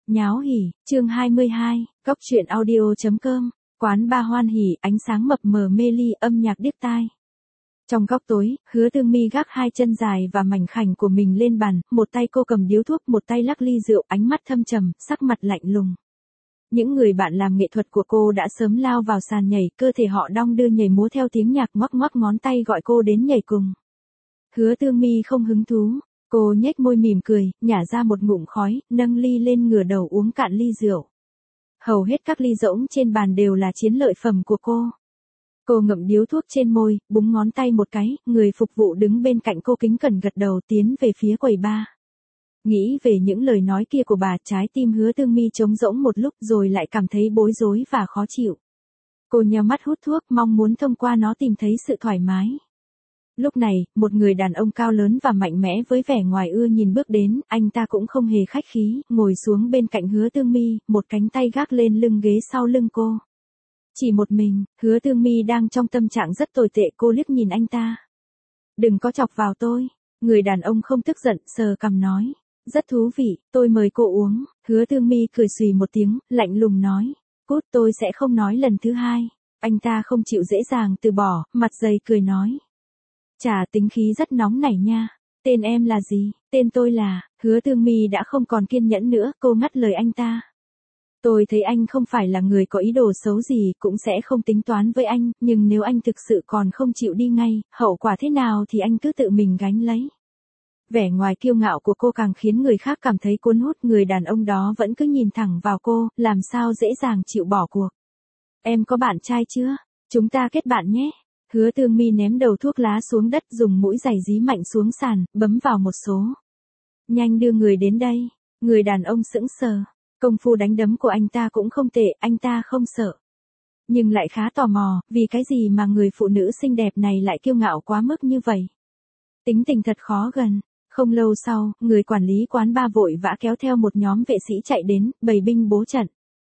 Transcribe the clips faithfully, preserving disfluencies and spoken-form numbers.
Nháo hỉ, chương hai mươi hai, Cóc truyện audio.com, quán ba hoan hỉ, ánh sáng mập mờ mê ly, âm nhạc điếc tai. Trong góc tối, Hứa Tương My gác hai chân dài và mảnh khảnh của mình lên bàn, một tay cô cầm điếu thuốc, một tay lắc ly rượu, ánh mắt thâm trầm, sắc mặt lạnh lùng. Những người bạn làm nghệ thuật của cô đã sớm lao vào sàn nhảy, cơ thể họ đong đưa nhảy múa theo tiếng nhạc, ngoắc ngoắc ngón tay gọi cô đến nhảy cùng. Hứa Tương My không hứng thú. Cô nhếch môi mỉm cười, nhả ra một ngụm khói, nâng ly lên ngửa đầu uống cạn ly rượu. Hầu hết các ly rỗng trên bàn đều là chiến lợi phẩm của cô. Cô ngậm điếu thuốc trên môi, búng ngón tay một cái, người phục vụ đứng bên cạnh cô kính cẩn gật đầu tiến về phía quầy bar. Nghĩ về những lời nói kia của bà, trái tim Hứa Tương My trống rỗng một lúc rồi lại cảm thấy bối rối và khó chịu. Cô nheo mắt hút thuốc, mong muốn thông qua nó tìm thấy sự thoải mái. Lúc này, một người đàn ông cao lớn và mạnh mẽ với vẻ ngoài ưa nhìn bước đến, anh ta cũng không hề khách khí, ngồi xuống bên cạnh Hứa Tương My, một cánh tay gác lên lưng ghế sau lưng cô. Chỉ một mình, Hứa Tương My đang trong tâm trạng rất tồi tệ, cô liếc nhìn anh ta. Đừng có chọc vào tôi, người đàn ông không tức giận, sờ cằm nói. Rất thú vị, tôi mời cô uống. Hứa Tương My cười xùy một tiếng, lạnh lùng nói. Cút, tôi sẽ không nói lần thứ hai. Anh ta không chịu dễ dàng từ bỏ, mặt dày cười nói. Chà, tính khí rất nóng nảy nha. Tên em là gì? Tên tôi là, Hứa Tương My đã không còn kiên nhẫn nữa, cô ngắt lời anh ta. Tôi thấy anh không phải là người có ý đồ xấu gì, cũng sẽ không tính toán với anh, nhưng nếu anh thực sự còn không chịu đi ngay, hậu quả thế nào thì anh cứ tự mình gánh lấy. Vẻ ngoài kiêu ngạo của cô càng khiến người khác cảm thấy cuốn hút, người đàn ông đó vẫn cứ nhìn thẳng vào cô, làm sao dễ dàng chịu bỏ cuộc. Em có bạn trai chưa? Chúng ta kết bạn nhé. Hứa Tương My ném đầu thuốc lá xuống đất, dùng mũi giày dí mạnh xuống sàn, bấm vào một số. Nhanh đưa người đến đây. Người đàn ông sững sờ. Công phu đánh đấm của anh ta cũng không tệ, anh ta không sợ. Nhưng lại khá tò mò, vì cái gì mà người phụ nữ xinh đẹp này lại kiêu ngạo quá mức như vậy. Tính tình thật khó gần. Không lâu sau, người quản lý quán ba vội vã kéo theo một nhóm vệ sĩ chạy đến, bày binh bố trận.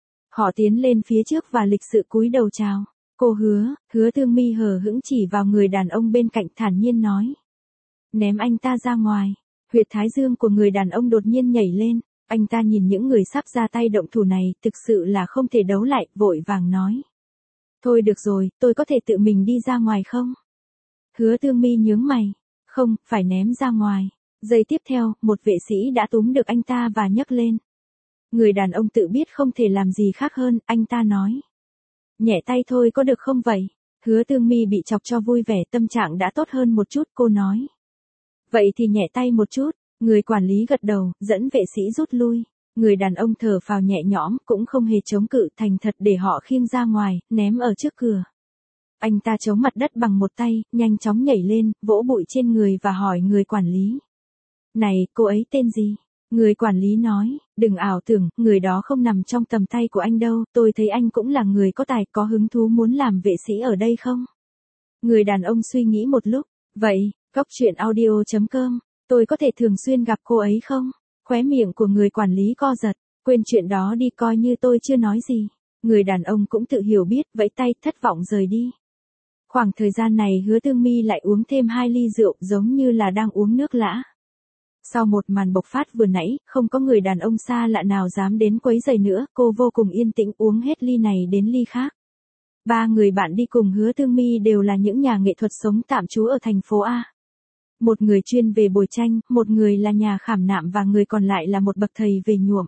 Họ tiến lên phía trước và lịch sự cúi đầu chào. Cô Hứa, Hứa Tương My hờ hững chỉ vào người đàn ông bên cạnh, thản nhiên nói. Ném anh ta ra ngoài. Huyệt thái dương của người đàn ông đột nhiên nhảy lên. Anh ta nhìn những người sắp ra tay động thủ này, thực sự là không thể đấu lại, vội vàng nói. Thôi được rồi, tôi có thể tự mình đi ra ngoài không? Hứa Tương My nhướng mày. Không, phải ném ra ngoài. Giây tiếp theo, một vệ sĩ đã túm được anh ta và nhấc lên. Người đàn ông tự biết không thể làm gì khác hơn, anh ta nói. Nhẹ tay thôi có được không vậy? Hứa Tương My bị chọc cho vui vẻ, tâm trạng đã tốt hơn một chút, cô nói. Vậy thì nhẹ tay một chút, người quản lý gật đầu, dẫn vệ sĩ rút lui. Người đàn ông thở phào nhẹ nhõm, cũng không hề chống cự, thành thật để họ khiêng ra ngoài, ném ở trước cửa. Anh ta chống mặt đất bằng một tay, nhanh chóng nhảy lên, vỗ bụi trên người và hỏi người quản lý. Này, cô ấy tên gì? Người quản lý nói, đừng ảo tưởng, người đó không nằm trong tầm tay của anh đâu, tôi thấy anh cũng là người có tài, có hứng thú muốn làm vệ sĩ ở đây không? Người đàn ông suy nghĩ một lúc, vậy, Cóc truyện audio.com, tôi có thể thường xuyên gặp cô ấy không? Khóe miệng của người quản lý co giật, quên chuyện đó đi, coi như tôi chưa nói gì. Người đàn ông cũng tự hiểu biết, vẫy tay, thất vọng rời đi. Khoảng thời gian này Hứa Tương My lại uống thêm hai ly rượu, giống như là đang uống nước lã. Sau một màn bộc phát vừa nãy, không có người đàn ông xa lạ nào dám đến quấy rầy nữa, cô vô cùng yên tĩnh uống hết ly này đến ly khác. Ba người bạn đi cùng Hứa Tương My đều là những nhà nghệ thuật sống tạm trú ở thành phố A. Một người chuyên về bồi tranh, một người là nhà khảm nạm và người còn lại là một bậc thầy về nhuộm.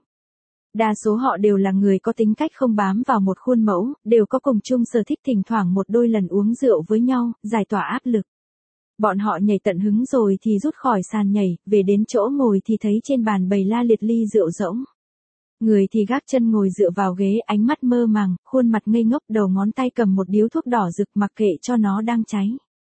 Đa số họ đều là người có tính cách không bám vào một khuôn mẫu, đều có cùng chung sở thích thỉnh thoảng một đôi lần uống rượu với nhau, giải tỏa áp lực. Bọn họ nhảy tận hứng rồi thì rút khỏi sàn nhảy, về đến chỗ ngồi thì thấy trên bàn bày la liệt ly rượu rỗng. Người thì gác chân ngồi dựa vào ghế, ánh mắt mơ màng, khuôn mặt ngây ngốc, đầu ngón tay cầm một điếu thuốc đỏ rực, mặc kệ cho nó đang cháy.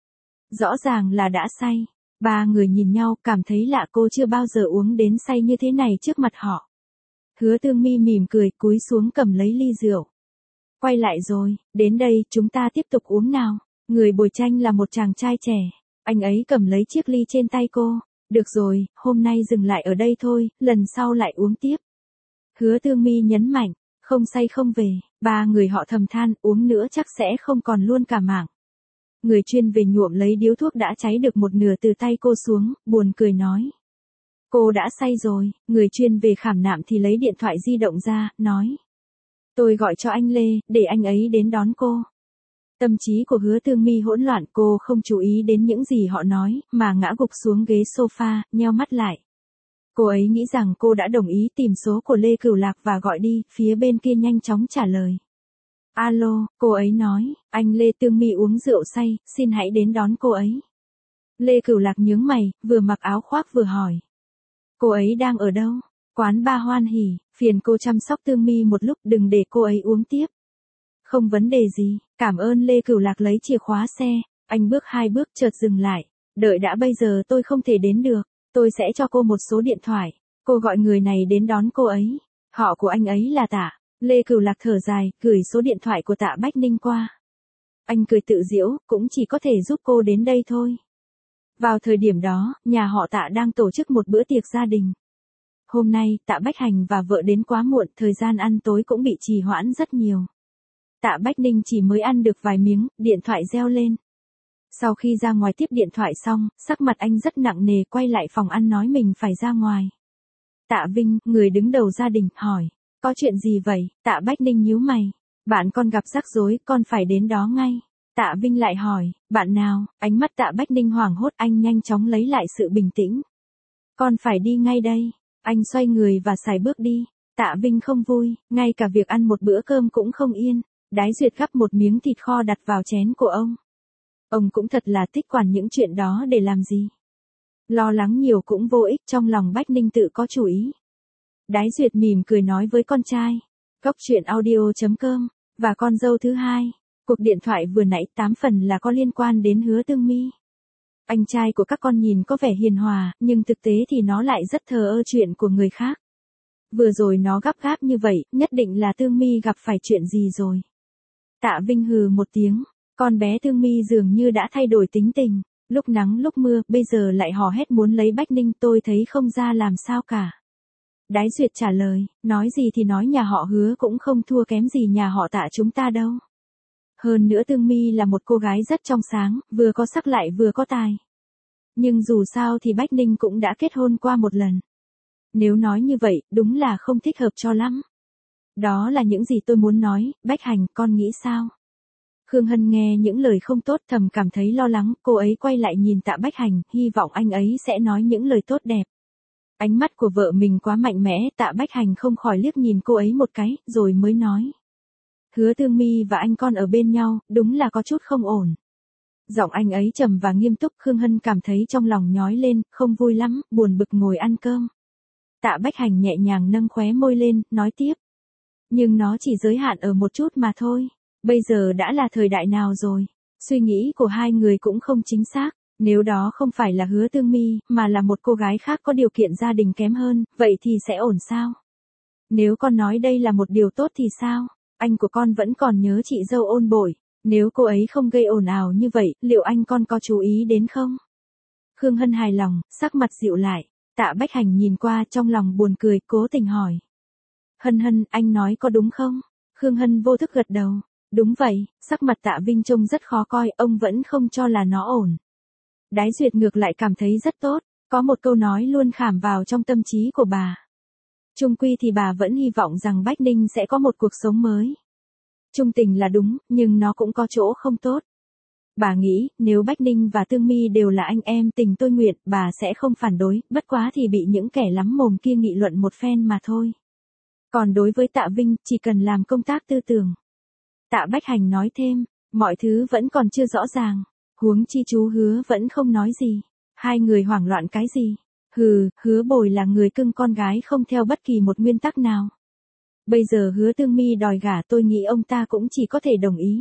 Rõ ràng là đã say. Ba người nhìn nhau, cảm thấy lạ, cô chưa bao giờ uống đến say như thế này trước mặt họ. Hứa Tương My mỉm cười, cúi xuống cầm lấy ly rượu. Quay lại rồi, đến đây, chúng ta tiếp tục uống nào. Người bồi tranh là một chàng trai trẻ. Anh ấy cầm lấy chiếc ly trên tay cô. Được rồi, hôm nay dừng lại ở đây thôi, lần sau lại uống tiếp. Hứa Tương My nhấn mạnh, không say không về. Ba người họ thầm than, uống nữa chắc sẽ không còn luôn cả mạng. Người chuyên về nhuộm lấy điếu thuốc đã cháy được một nửa từ tay cô xuống, buồn cười nói. Cô đã say rồi, người chuyên về khảm nạm thì lấy điện thoại di động ra, nói. Tôi gọi cho anh Lê, để anh ấy đến đón cô. Tâm trí của Hứa Tương My hỗn loạn, cô không chú ý đến những gì họ nói, mà ngã gục xuống ghế sofa, nheo mắt lại. Cô ấy nghĩ rằng cô đã đồng ý tìm số của Lê Cửu Lạc và gọi đi, phía bên kia nhanh chóng trả lời. Alo, cô ấy nói, anh Lê. Tương My uống rượu say, xin hãy đến đón cô ấy. Lê Cửu Lạc nhướng mày, vừa mặc áo khoác vừa hỏi. Cô ấy đang ở đâu? Quán Ba Hoan Hỉ, phiền cô chăm sóc Tương My một lúc, đừng để cô ấy uống tiếp. Không vấn đề gì, cảm ơn. Lê Cửu Lạc lấy chìa khóa xe, anh bước hai bước chợt dừng lại. Đợi đã, bây giờ tôi không thể đến được, tôi sẽ cho cô một số điện thoại, cô gọi người này đến đón cô ấy. Họ của anh ấy là Tạ. Lê Cửu Lạc thở dài, gửi số điện thoại của Tạ Bách Ninh qua. Anh cười tự giễu, cũng chỉ có thể giúp cô đến đây thôi. Vào thời điểm đó, nhà họ Tạ đang tổ chức một bữa tiệc gia đình. Hôm nay, Tạ Bách Hành và vợ đến quá muộn, thời gian ăn tối cũng bị trì hoãn rất nhiều. Tạ Bách Ninh chỉ mới ăn được vài miếng, điện thoại reo lên. Sau khi ra ngoài tiếp điện thoại xong, sắc mặt anh rất nặng nề, quay lại phòng ăn nói mình phải ra ngoài. Tạ Vinh, người đứng đầu gia đình, hỏi. Có chuyện gì vậy? Tạ Bách Ninh nhíu mày. Bạn con gặp rắc rối, con phải đến đó ngay. Tạ Vinh lại hỏi, bạn nào? Ánh mắt Tạ Bách Ninh hoảng hốt, anh nhanh chóng lấy lại sự bình tĩnh. Con phải đi ngay đây. Anh xoay người và sải bước đi. Tạ Vinh không vui, ngay cả việc ăn một bữa cơm cũng không yên. Đái Duyệt gắp một miếng thịt kho đặt vào chén của ông. Ông cũng thật là thích quản những chuyện đó để làm gì. Lo lắng nhiều cũng vô ích, trong lòng Bách Ninh tự có chủ ý. Đái Duyệt mỉm cười nói với con trai. Cốc truyện audio chấm com. Và con dâu thứ hai. Cuộc điện thoại vừa nãy tám phần là có liên quan đến Hứa Tương My. Anh trai của các con nhìn có vẻ hiền hòa, nhưng thực tế thì nó lại rất thờ ơ chuyện của người khác. Vừa rồi nó gấp gáp như vậy, nhất định là Tương My gặp phải chuyện gì rồi. Tạ Vinh hừ một tiếng, con bé Tương My dường như đã thay đổi tính tình, lúc nắng lúc mưa, bây giờ lại hò hét muốn lấy Bách Ninh, tôi thấy không ra làm sao cả. Đái Duyệt trả lời, nói gì thì nói, nhà họ Hứa cũng không thua kém gì nhà họ Tạ chúng ta đâu. Hơn nữa Tương My là một cô gái rất trong sáng, vừa có sắc lại vừa có tài. Nhưng dù sao thì Bách Ninh cũng đã kết hôn qua một lần. Nếu nói như vậy, đúng là không thích hợp cho lắm. Đó là những gì tôi muốn nói, Bách Hành, con nghĩ sao? Khương Hân nghe những lời không tốt thầm cảm thấy lo lắng, cô ấy quay lại nhìn Tạ Bách Hành, hy vọng anh ấy sẽ nói những lời tốt đẹp. Ánh mắt của vợ mình quá mạnh mẽ, Tạ Bách Hành không khỏi liếc nhìn cô ấy một cái, rồi mới nói. Hứa Tương My và anh con ở bên nhau, đúng là có chút không ổn. Giọng anh ấy trầm và nghiêm túc, Khương Hân cảm thấy trong lòng nhói lên, không vui lắm, buồn bực ngồi ăn cơm. Tạ Bách Hành nhẹ nhàng nâng khóe môi lên, nói tiếp. Nhưng nó chỉ giới hạn ở một chút mà thôi. Bây giờ đã là thời đại nào rồi? Suy nghĩ của hai người cũng không chính xác. Nếu đó không phải là Hứa Tương My, mà là một cô gái khác có điều kiện gia đình kém hơn, vậy thì sẽ ổn sao? Nếu con nói đây là một điều tốt thì sao? Anh của con vẫn còn nhớ chị dâu Ôn Bội. Nếu cô ấy không gây ồn ào như vậy, liệu anh con có chú ý đến không? Khương Hân hài lòng, sắc mặt dịu lại. Tạ Bách Hành nhìn qua trong lòng buồn cười, cố tình hỏi. Hân Hân, anh nói có đúng không? Khương Hân vô thức gật đầu. Đúng vậy, sắc mặt Tạ Vinh trông rất khó coi, ông vẫn không cho là nó ổn. Đái Duyệt ngược lại cảm thấy rất tốt, có một câu nói luôn khảm vào trong tâm trí của bà. Chung quy thì bà vẫn hy vọng rằng Bách Ninh sẽ có một cuộc sống mới. Trung tình là đúng, nhưng nó cũng có chỗ không tốt. Bà nghĩ, nếu Bách Ninh và Tương My đều là anh em tình tôi nguyện, bà sẽ không phản đối, bất quá thì bị những kẻ lắm mồm kia nghị luận một phen mà thôi. Còn đối với Tạ Vinh, chỉ cần làm công tác tư tưởng. Tạ Bách Hành nói thêm, mọi thứ vẫn còn chưa rõ ràng, huống chi chú Hứa vẫn không nói gì. Hai người hoảng loạn cái gì? Hừ, Hứa Bồi là người cưng con gái không theo bất kỳ một nguyên tắc nào. Bây giờ Hứa Tương My đòi gả, tôi nghĩ ông ta cũng chỉ có thể đồng ý.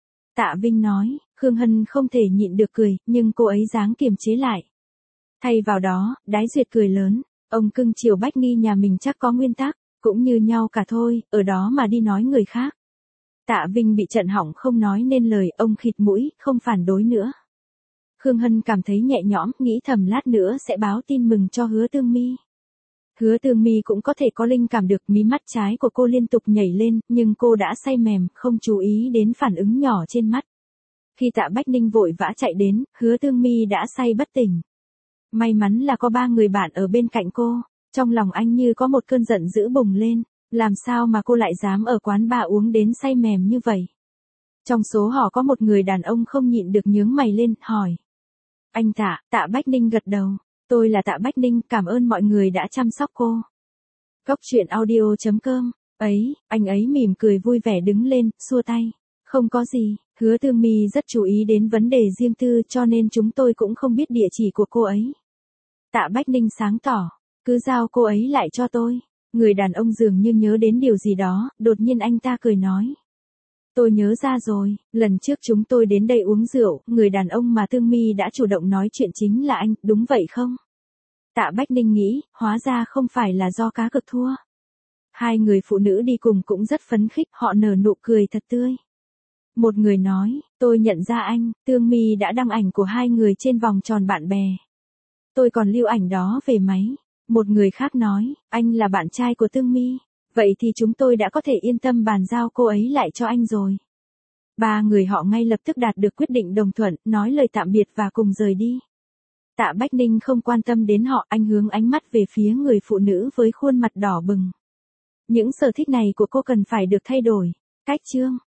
Tạ Vinh nói, Khương Hân không thể nhịn được cười, nhưng cô ấy dáng kiềm chế lại. Thay vào đó, Đái Duyệt cười lớn, ông cưng chiều Bách Nghi nhà mình chắc có nguyên tắc, cũng như nhau cả thôi, ở đó mà đi nói người khác. Tạ Vinh bị trận hỏng không nói nên lời, ông khịt mũi, không phản đối nữa. Khương Hân cảm thấy nhẹ nhõm, nghĩ thầm lát nữa sẽ báo tin mừng cho Hứa Tương My. Hứa Tương My cũng có thể có linh cảm được, mí mắt trái của cô liên tục nhảy lên, nhưng cô đã say mềm, không chú ý đến phản ứng nhỏ trên mắt. Khi Tạ Bách Ninh vội vã chạy đến, Hứa Tương My đã say bất tỉnh. May mắn là có ba người bạn ở bên cạnh cô. Trong lòng anh như có một cơn giận dữ bùng lên. Làm sao mà cô lại dám ở quán bar uống đến say mềm như vậy? Trong số họ có một người đàn ông không nhịn được nhướng mày lên, hỏi. Anh Tạ, Tạ Bách Ninh gật đầu. Tôi là Tạ Bách Ninh, cảm ơn mọi người đã chăm sóc cô. Cốc truyện audio chấm com. Ấy, anh ấy mỉm cười vui vẻ đứng lên, xua tay. Không có gì, Hứa Tương My rất chú ý đến vấn đề riêng tư cho nên chúng tôi cũng không biết địa chỉ của cô ấy. Tạ Bách Ninh sáng tỏ, cứ giao cô ấy lại cho tôi. Người đàn ông dường như nhớ đến điều gì đó, đột nhiên anh ta cười nói. Tôi nhớ ra rồi, lần trước chúng tôi đến đây uống rượu, người đàn ông mà Tương My đã chủ động nói chuyện chính là anh, đúng vậy không? Tạ Bách Ninh nghĩ, hóa ra không phải là do cá cược thua. Hai người phụ nữ đi cùng cũng rất phấn khích, họ nở nụ cười thật tươi. Một người nói, tôi nhận ra anh, Tương My đã đăng ảnh của hai người trên vòng tròn bạn bè. Tôi còn lưu ảnh đó về máy. Một người khác nói, anh là bạn trai của Tương My. Vậy thì chúng tôi đã có thể yên tâm bàn giao cô ấy lại cho anh rồi. Ba người họ ngay lập tức đạt được quyết định đồng thuận, nói lời tạm biệt và cùng rời đi. Tạ Bách Ninh không quan tâm đến họ, anh hướng ánh mắt về phía người phụ nữ với khuôn mặt đỏ bừng. Những sở thích này của cô cần phải được thay đổi. Cách chương